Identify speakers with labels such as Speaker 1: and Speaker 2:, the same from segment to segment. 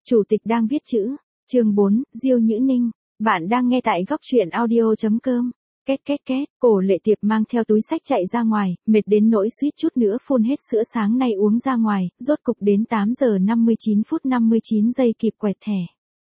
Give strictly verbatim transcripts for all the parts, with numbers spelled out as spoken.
Speaker 1: Chủ tịch đang viết chữ. Chương bốn, Diêu Nhữ Ninh. Bạn đang nghe tại góc truyện audio chấm com. Két két két, Cổ Lệ Tiệp mang theo túi xách chạy ra ngoài, mệt đến nỗi suýt chút nữa phun hết sữa sáng nay uống ra ngoài, rốt cục đến tám giờ năm mươi chín phút năm mươi chín giây kịp quẹt thẻ.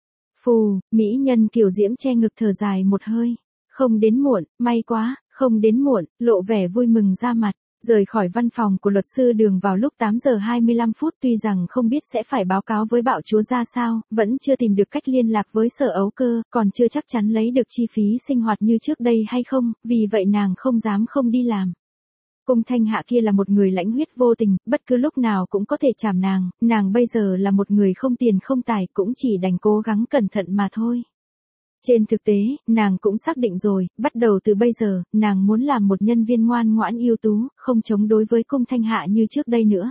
Speaker 1: Phù, mỹ nhân Kiều Diễm che ngực thở dài một hơi. Không đến muộn, may quá, không đến muộn, lộ vẻ vui mừng ra mặt. Rời khỏi văn phòng của luật sư Đường vào lúc tám giờ hai mươi lăm phút, tuy rằng không biết sẽ phải báo cáo với bạo chúa ra sao, vẫn chưa tìm được cách liên lạc với Sở Ấu Cơ, còn chưa chắc chắn lấy được chi phí sinh hoạt như trước đây hay không, vì vậy nàng không dám không đi làm. Cung Thanh Hạ kia là một người lãnh huyết vô tình, bất cứ lúc nào cũng có thể chảm nàng, nàng bây giờ là một người không tiền không tài, cũng chỉ đành cố gắng cẩn thận mà thôi. Trên thực tế, nàng cũng xác định rồi, bắt đầu từ bây giờ, nàng muốn làm một nhân viên ngoan ngoãn ưu tú, không chống đối với Cung Thanh Hạ như trước đây nữa.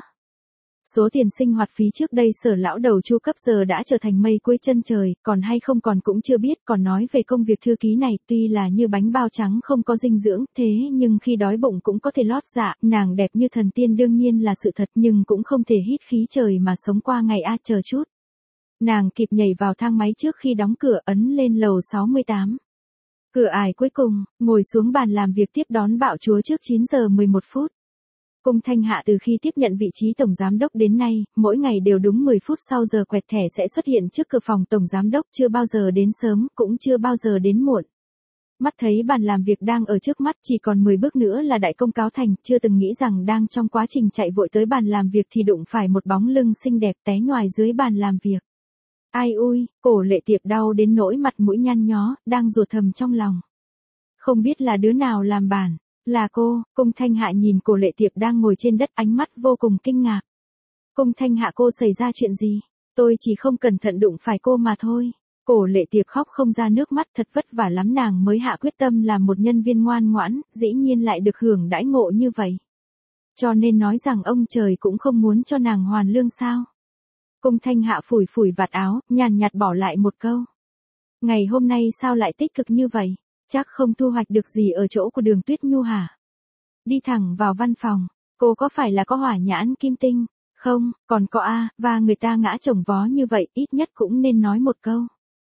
Speaker 1: Số tiền sinh hoạt phí trước đây Sở lão đầu chu cấp giờ đã trở thành mây cuối chân trời, còn hay không còn cũng chưa biết, còn nói về công việc thư ký này, tuy là như bánh bao trắng không có dinh dưỡng, thế nhưng khi đói bụng cũng có thể lót dạ, nàng đẹp như thần tiên đương nhiên là sự thật, nhưng cũng không thể hít khí trời mà sống qua ngày a chờ chút. Nàng kịp nhảy vào thang máy trước khi đóng cửa, ấn lên lầu sáu mươi tám. Cửa ải cuối cùng, ngồi xuống bàn làm việc tiếp đón bạo chúa trước chín giờ mười một phút. Cung Thanh Hạ từ khi tiếp nhận vị trí tổng giám đốc đến nay, mỗi ngày đều đúng mười phút sau giờ quẹt thẻ sẽ xuất hiện trước cửa phòng tổng giám đốc, chưa bao giờ đến sớm, cũng chưa bao giờ đến muộn. Mắt thấy bàn làm việc đang ở trước mắt, chỉ còn mười bước nữa là đại công cáo thành, chưa từng nghĩ rằng đang trong quá trình chạy vội tới bàn làm việc thì đụng phải một bóng lưng xinh đẹp té nhoài dưới bàn làm việc. Ai ui, Cổ Lệ Tiệp đau đến nỗi mặt mũi nhăn nhó, đang rủa thầm trong lòng. Không biết là đứa nào làm bản, là cô. Cung Thanh Hạ nhìn Cổ Lệ Tiệp đang ngồi trên đất, ánh mắt vô cùng kinh ngạc. Cung Thanh Hạ, cô xảy ra chuyện gì? Tôi chỉ không cẩn thận đụng phải cô mà thôi. Cổ Lệ Tiệp khóc không ra nước mắt, thật vất vả lắm nàng mới hạ quyết tâm làm một nhân viên ngoan ngoãn, dĩ nhiên lại được hưởng đãi ngộ như vậy. Cho nên nói rằng ông trời cũng không muốn cho nàng hoàn lương sao? Cung Thanh Hạ phủi phủi vạt áo, nhàn nhạt bỏ lại một câu. Ngày hôm nay sao lại tích cực như vậy? Chắc không thu hoạch được gì ở chỗ của Đường Tuyết Nhu hả? Đi thẳng vào văn phòng, cô có phải là có hỏa nhãn kim tinh? Không, còn có a, và người ta ngã chồng vó như vậy, ít nhất cũng nên nói một câu.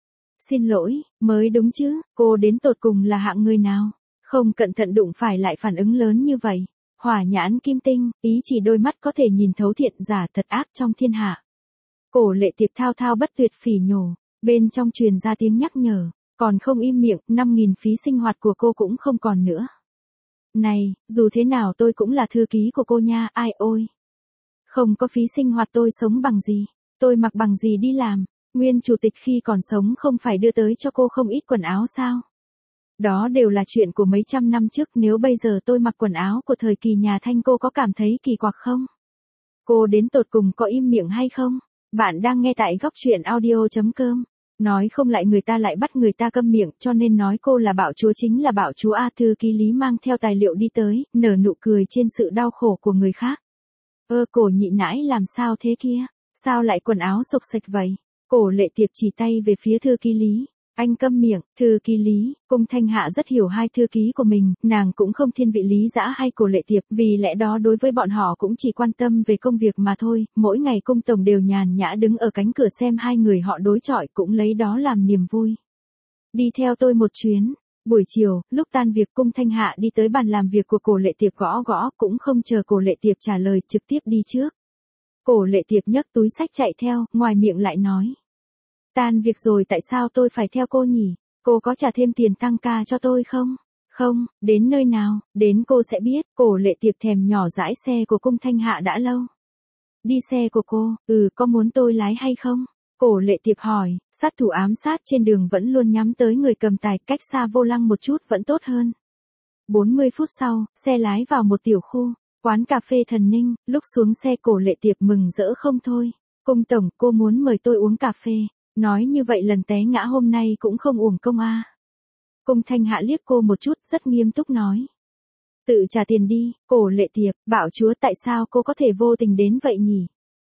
Speaker 1: Xin lỗi, mới đúng chứ, cô đến tột cùng là hạng người nào? Không cẩn thận đụng phải lại phản ứng lớn như vậy. Hỏa nhãn kim tinh, ý chỉ đôi mắt có thể nhìn thấu thiện giả thật ác trong thiên hạ. Cổ Lệ Tiệp thao thao bất tuyệt phỉ nhổ, bên trong truyền ra tiếng nhắc nhở, còn không im miệng, năm nghìn phí sinh hoạt của cô cũng không còn nữa. Này, dù thế nào tôi cũng là thư ký của cô nha, ai ôi. Không có phí sinh hoạt tôi sống bằng gì, tôi mặc bằng gì đi làm, nguyên chủ tịch khi còn sống không phải đưa tới cho cô không ít quần áo sao? Đó đều là chuyện của mấy trăm năm trước, nếu bây giờ tôi mặc quần áo của thời kỳ nhà Thanh cô có cảm thấy kỳ quặc không? Cô đến tột cùng có im miệng hay không? Bạn đang nghe tại góc truyện audio chấm com. Nói không lại người ta lại bắt người ta câm miệng, cho nên nói cô là bạo chúa chính là bạo chúa a. Thư ký Lý mang theo tài liệu đi tới, nở nụ cười trên sự đau khổ của người khác. Ơ Cổ nhị nãi làm sao thế kia? Sao lại quần áo xộc xệch vậy? Cổ Lệ Tiệp chỉ tay về phía thư ký Lý. Anh câm miệng. Thư ký Lý. Cung Thanh Hạ rất hiểu hai thư ký của mình, nàng cũng không thiên vị Lý Dã hay Cổ Lệ Tiệp, vì lẽ đó đối với bọn họ cũng chỉ quan tâm về công việc mà thôi, mỗi ngày cung tổng đều nhàn nhã đứng ở cánh cửa xem hai người họ đối chọi, cũng lấy đó làm niềm vui. Đi theo tôi một chuyến. Buổi chiều, lúc tan việc, Cung Thanh Hạ đi tới bàn làm việc của Cổ Lệ Tiệp gõ gõ, cũng không chờ Cổ Lệ Tiệp trả lời, trực tiếp đi trước. Cổ Lệ Tiệp nhấc túi xách chạy theo, ngoài miệng lại nói. Tan việc rồi tại sao tôi phải theo cô nhỉ? Cô có trả thêm tiền tăng ca cho tôi không? Không, đến nơi nào, đến cô sẽ biết. Cổ Lệ Tiệp thèm nhỏ dãi xe của Cung Thanh Hạ đã lâu. Đi xe của cô, ừ, có muốn tôi lái hay không? Cổ Lệ Tiệp hỏi, sát thủ ám sát trên đường vẫn luôn nhắm tới người cầm tài, cách xa vô lăng một chút vẫn tốt hơn. bốn mươi phút sau, xe lái vào một tiểu khu, quán cà phê Thần Ninh, lúc xuống xe Cổ Lệ Tiệp mừng rỡ không thôi. Cung tổng, cô muốn mời tôi uống cà phê. Nói như vậy lần té ngã hôm nay cũng không uổng công a. À. Cung Thanh Hạ liếc cô một chút, rất nghiêm túc nói. Tự trả tiền đi. Cổ Lệ Tiệp, bạo chúa, tại sao cô có thể vô tình đến vậy nhỉ?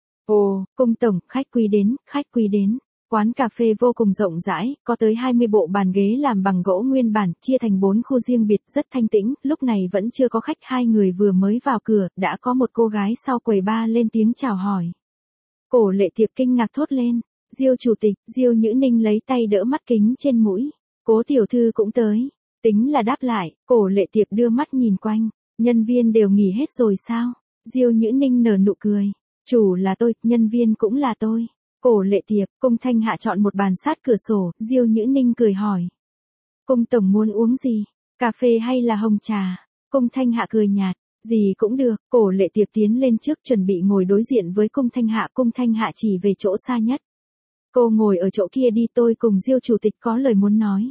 Speaker 1: Ồ, cung tổng, khách quý đến, khách quý đến. Quán cà phê vô cùng rộng rãi, có tới hai mươi bộ bàn ghế làm bằng gỗ nguyên bản, chia thành bốn khu riêng biệt, rất thanh tĩnh, lúc này vẫn chưa có khách, hai người vừa mới vào cửa, đã có một cô gái sau quầy bar lên tiếng chào hỏi. Cổ Lệ Tiệp kinh ngạc thốt lên. Diêu chủ tịch, Diêu Nhữ Ninh lấy tay đỡ mắt kính trên mũi. Cố tiểu thư cũng tới. Tính là đáp lại, Cổ Lệ Tiệp đưa mắt nhìn quanh. Nhân viên đều nghỉ hết rồi sao? Diêu Nhữ Ninh nở nụ cười. Chủ là tôi, nhân viên cũng là tôi. Cổ Lệ Tiệp, Cung Thanh Hạ chọn một bàn sát cửa sổ, Diêu Nhữ Ninh cười hỏi. Cung tổng muốn uống gì? Cà phê hay là hồng trà? Cung Thanh Hạ cười nhạt. Gì cũng được, Cổ Lệ Tiệp tiến lên trước chuẩn bị ngồi đối diện với Cung Thanh Hạ. Cung Thanh Hạ chỉ về chỗ xa nhất. Cô ngồi ở chỗ kia đi, tôi cùng Diêu chủ tịch có lời muốn nói.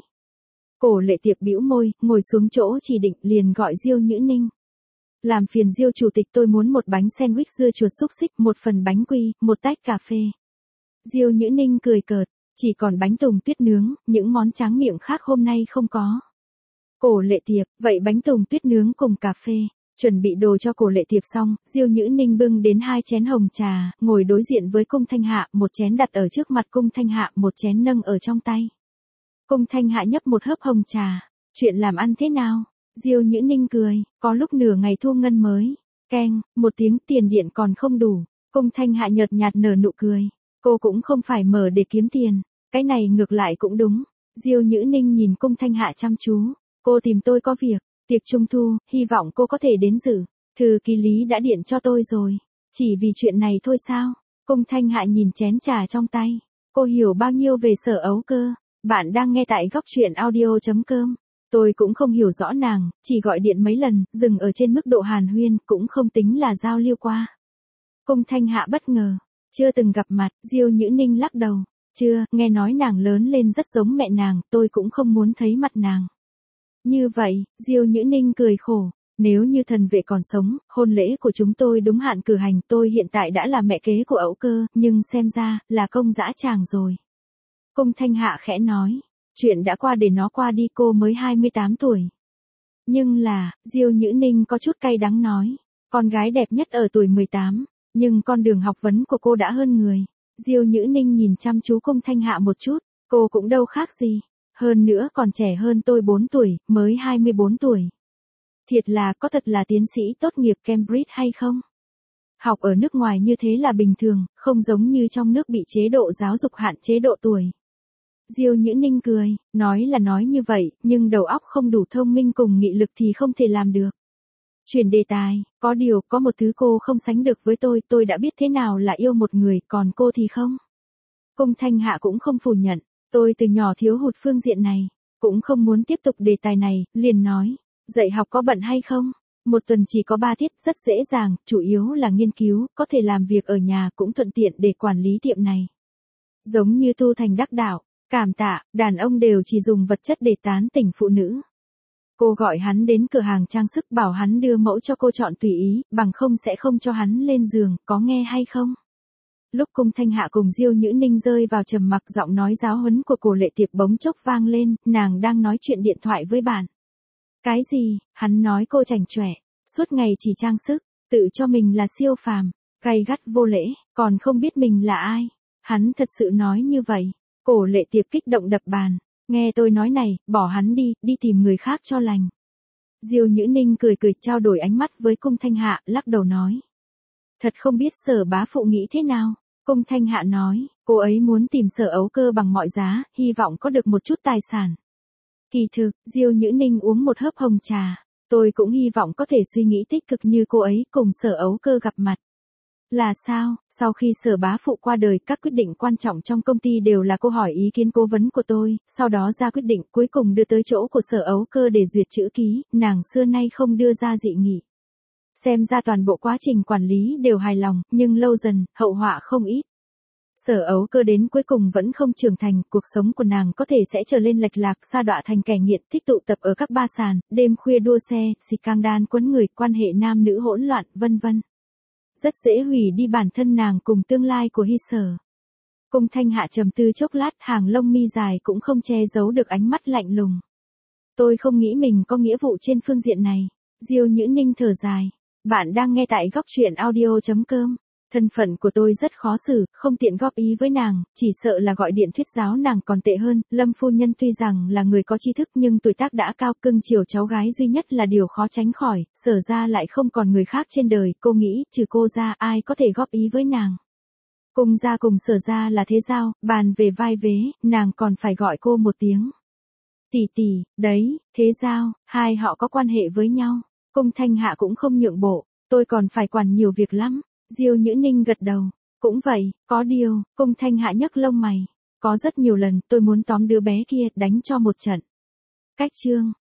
Speaker 1: Cổ Lệ Tiệp bĩu môi, ngồi xuống chỗ chỉ định liền gọi Diêu Nhữ Ninh. Làm phiền Diêu chủ tịch, tôi muốn một bánh sandwich dưa chuột xúc xích, một phần bánh quy, một tách cà phê. Diêu Nhữ Ninh cười cợt, chỉ còn bánh tùng tuyết nướng, những món tráng miệng khác hôm nay không có. Cổ Lệ Tiệp, vậy bánh tùng tuyết nướng cùng cà phê. Chuẩn bị đồ cho Cổ Lệ Tiệp xong, Diêu Nhữ Ninh bưng đến hai chén hồng trà, ngồi đối diện với Cung Thanh Hạ, một chén đặt ở trước mặt Cung Thanh Hạ, một chén nâng ở trong tay. Cung Thanh Hạ nhấp một hớp hồng trà. Chuyện làm ăn thế nào? Diêu Nhữ Ninh cười, có lúc nửa ngày thu ngân mới. Keng, một tiếng tiền điện còn không đủ. Cung Thanh Hạ nhợt nhạt nở nụ cười. Cô cũng không phải mở để kiếm tiền. Cái này ngược lại cũng đúng. Diêu Nhữ Ninh nhìn Cung Thanh Hạ chăm chú. Cô tìm tôi có việc. Tiệc trung thu, hy vọng cô có thể đến dự. Thư ký Lý đã điện cho tôi rồi. Chỉ vì chuyện này thôi sao? Cung Thanh Hạ nhìn chén trà trong tay. Cô hiểu bao nhiêu về Sở Ấu Cơ? Bạn đang nghe tại góc truyện audio.com. Tôi cũng không hiểu rõ nàng, chỉ gọi điện mấy lần, dừng ở trên mức độ hàn huyên, cũng không tính là giao lưu qua. Cung Thanh Hạ bất ngờ. Chưa từng gặp mặt, Diêu Nhữ Ninh lắc đầu. Chưa, nghe nói nàng lớn lên rất giống mẹ nàng, tôi cũng không muốn thấy mặt nàng. Như vậy, Diêu Nhữ Ninh cười khổ. Nếu như thần vệ còn sống, hôn lễ của chúng tôi đúng hạn cử hành, tôi hiện tại đã là mẹ kế của Ấu Cơ, nhưng xem ra, là công dã tràng rồi. Cung Thanh Hạ khẽ nói. Chuyện đã qua để nó qua đi, cô mới hai mươi tám tuổi. Nhưng là, Diêu Nhữ Ninh có chút cay đắng nói. Con gái đẹp nhất ở tuổi mười tám, nhưng con đường học vấn của cô đã hơn người. Diêu Nhữ Ninh nhìn chăm chú Cung Thanh Hạ một chút, cô cũng đâu khác gì. Hơn nữa còn trẻ hơn tôi bốn tuổi, mới hai mươi bốn tuổi. Thiệt là, có thật là tiến sĩ tốt nghiệp Cambridge hay không? Học ở nước ngoài như thế là bình thường, không giống như trong nước bị chế độ giáo dục hạn chế độ tuổi. Diêu Nhữ Ninh cười, nói là nói như vậy, nhưng đầu óc không đủ thông minh cùng nghị lực thì không thể làm được. Chuyển đề tài, có điều, có một thứ cô không sánh được với tôi, tôi đã biết thế nào là yêu một người, còn cô thì không. Cung Thanh Hạ cũng không phủ nhận, tôi từ nhỏ thiếu hụt phương diện này, cũng không muốn tiếp tục đề tài này, liền nói, dạy học có bận hay không? Một tuần chỉ có ba tiết, rất dễ dàng, chủ yếu là nghiên cứu, có thể làm việc ở nhà cũng thuận tiện để quản lý tiệm này. Giống như tu thành đắc đạo. Cảm tạ, đàn ông đều chỉ dùng vật chất để tán tỉnh phụ nữ. Cô gọi hắn đến cửa hàng trang sức bảo hắn đưa mẫu cho cô chọn tùy ý, bằng không sẽ không cho hắn lên giường, có nghe hay không? Lúc Cung Thanh Hạ cùng Diêu Nhữ Ninh rơi vào trầm mặc, giọng nói giáo huấn của Cổ Lệ Tiệp bỗng chốc vang lên, nàng đang nói chuyện điện thoại với bạn. Cái gì? Hắn nói cô chảnh chọe, suốt ngày chỉ trang sức, tự cho mình là siêu phàm, gay gắt vô lễ, còn không biết mình là ai. Hắn thật sự nói như vậy. Cổ Lệ Tiệp kích động đập bàn. Nghe tôi nói này, bỏ hắn đi, đi tìm người khác cho lành. Diêu Nhữ Ninh cười cười trao đổi ánh mắt với Cung Thanh Hạ, lắc đầu nói. Thật không biết Sở bá phụ nghĩ thế nào. Cung Thanh Hạ nói, cô ấy muốn tìm Sở Ấu Cơ bằng mọi giá, hy vọng có được một chút tài sản. Kỳ thực, Diêu Nhữ Ninh uống một hớp hồng trà. Tôi cũng hy vọng có thể suy nghĩ tích cực như cô ấy cùng Sở Ấu Cơ gặp mặt. Là sao, sau khi Sở bá phụ qua đời, các quyết định quan trọng trong công ty đều là cô hỏi ý kiến cố vấn của tôi, sau đó ra quyết định, cuối cùng đưa tới chỗ của Sở Ấu Cơ để duyệt chữ ký, nàng xưa nay không đưa ra dị nghị. Xem ra toàn bộ quá trình quản lý đều hài lòng, nhưng lâu dần, hậu họa không ít. Sở Ấu Cơ đến cuối cùng vẫn không trưởng thành, cuộc sống của nàng có thể sẽ trở lên lệch lạc, sa đọa thành kẻ nghiện, thích tụ tập ở các ba sàn, đêm khuya đua xe, scandal quấn người, quan hệ nam nữ hỗn loạn, vân vân. Rất dễ hủy đi bản thân nàng cùng tương lai của Hy Sở. Cung Thanh Hạ trầm tư chốc lát, hàng lông mi dài cũng không che giấu được ánh mắt lạnh lùng. Tôi không nghĩ mình có nghĩa vụ trên phương diện này. Diêu Nhữ Ninh thở dài. Bạn đang nghe tại góc truyện audio.com. Thân phận của tôi rất khó xử, không tiện góp ý với nàng, chỉ sợ là gọi điện thuyết giáo nàng còn tệ hơn. Lâm phu nhân tuy rằng là người có tri thức nhưng tuổi tác đã cao, cưng chiều cháu gái duy nhất là điều khó tránh khỏi, Sở ra lại không còn người khác trên đời, cô nghĩ, trừ cô ra ai có thể góp ý với nàng. Cung gia cùng Sở gia là thế giao, bàn về vai vế, nàng còn phải gọi cô một tiếng. Tỷ tỷ, đấy, thế giao, hai họ có quan hệ với nhau. Cung Thanh Hạ cũng không nhượng bộ, tôi còn phải quản nhiều việc lắm. Diêu Nhữ Ninh gật đầu. Cũng vậy, có điều, Cung Thanh Hạ nhấc lông mày. Có rất nhiều lần tôi muốn tóm đứa bé kia đánh cho một trận. Cách chương.